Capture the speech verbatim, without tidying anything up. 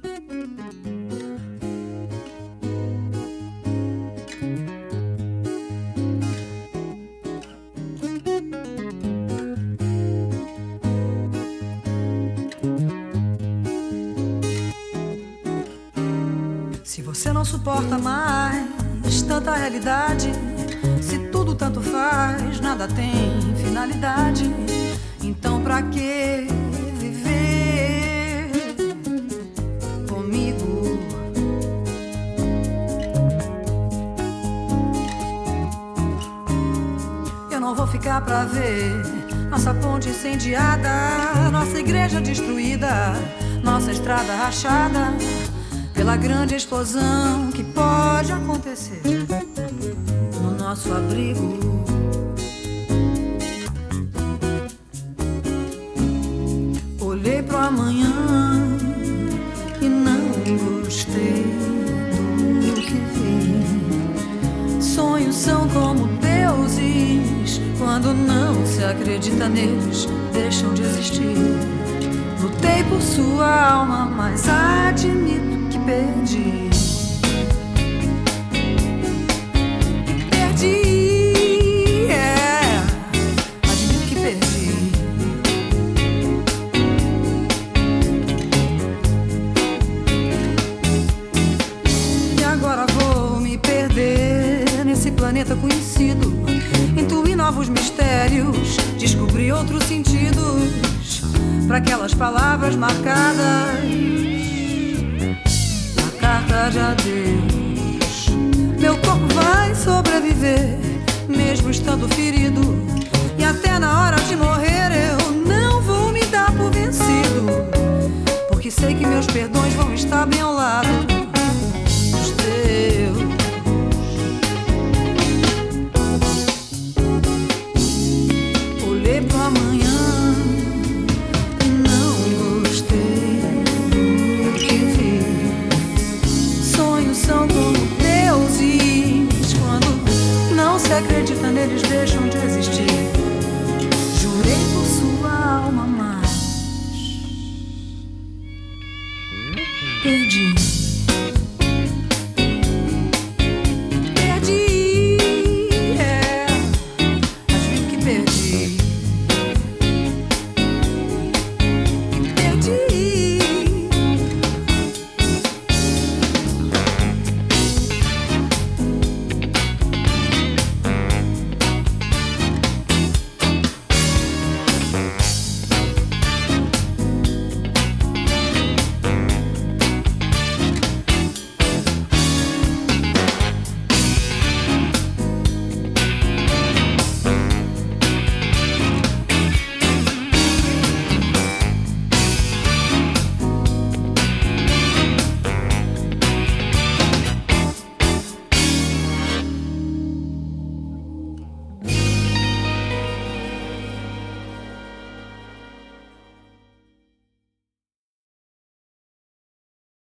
Se você não suporta mais tanta realidade, se tudo tanto faz, nada tem finalidade, então pra que viver comigo? Eu não vou ficar pra ver nossa ponte incendiada, nossa igreja destruída, nossa estrada rachada pela grande explosão que pode acontecer no nosso abrigo. Olhei pro amanhã e não gostei do que vi. Sonhos são como deuses, quando não se acredita neles, deixam de existir. Lutei por sua alma, mas admito que perdi. Perdi, é, admito que perdi. E agora vou me perder nesse planeta conhecido, intuir novos mistérios, descobrir outros sentidos para aquelas palavras marcadas na carta de adeus. Meu corpo vai sobreviver, mesmo estando ferido, e até na hora de morrer eu não vou me dar por vencido, porque sei que meus perdões vão estar bem ao lado dos teus. Olhei pro amanhã, são como deuses, quando não se acredita neles, deixam de existir. Jurei por sua alma, mas perdi.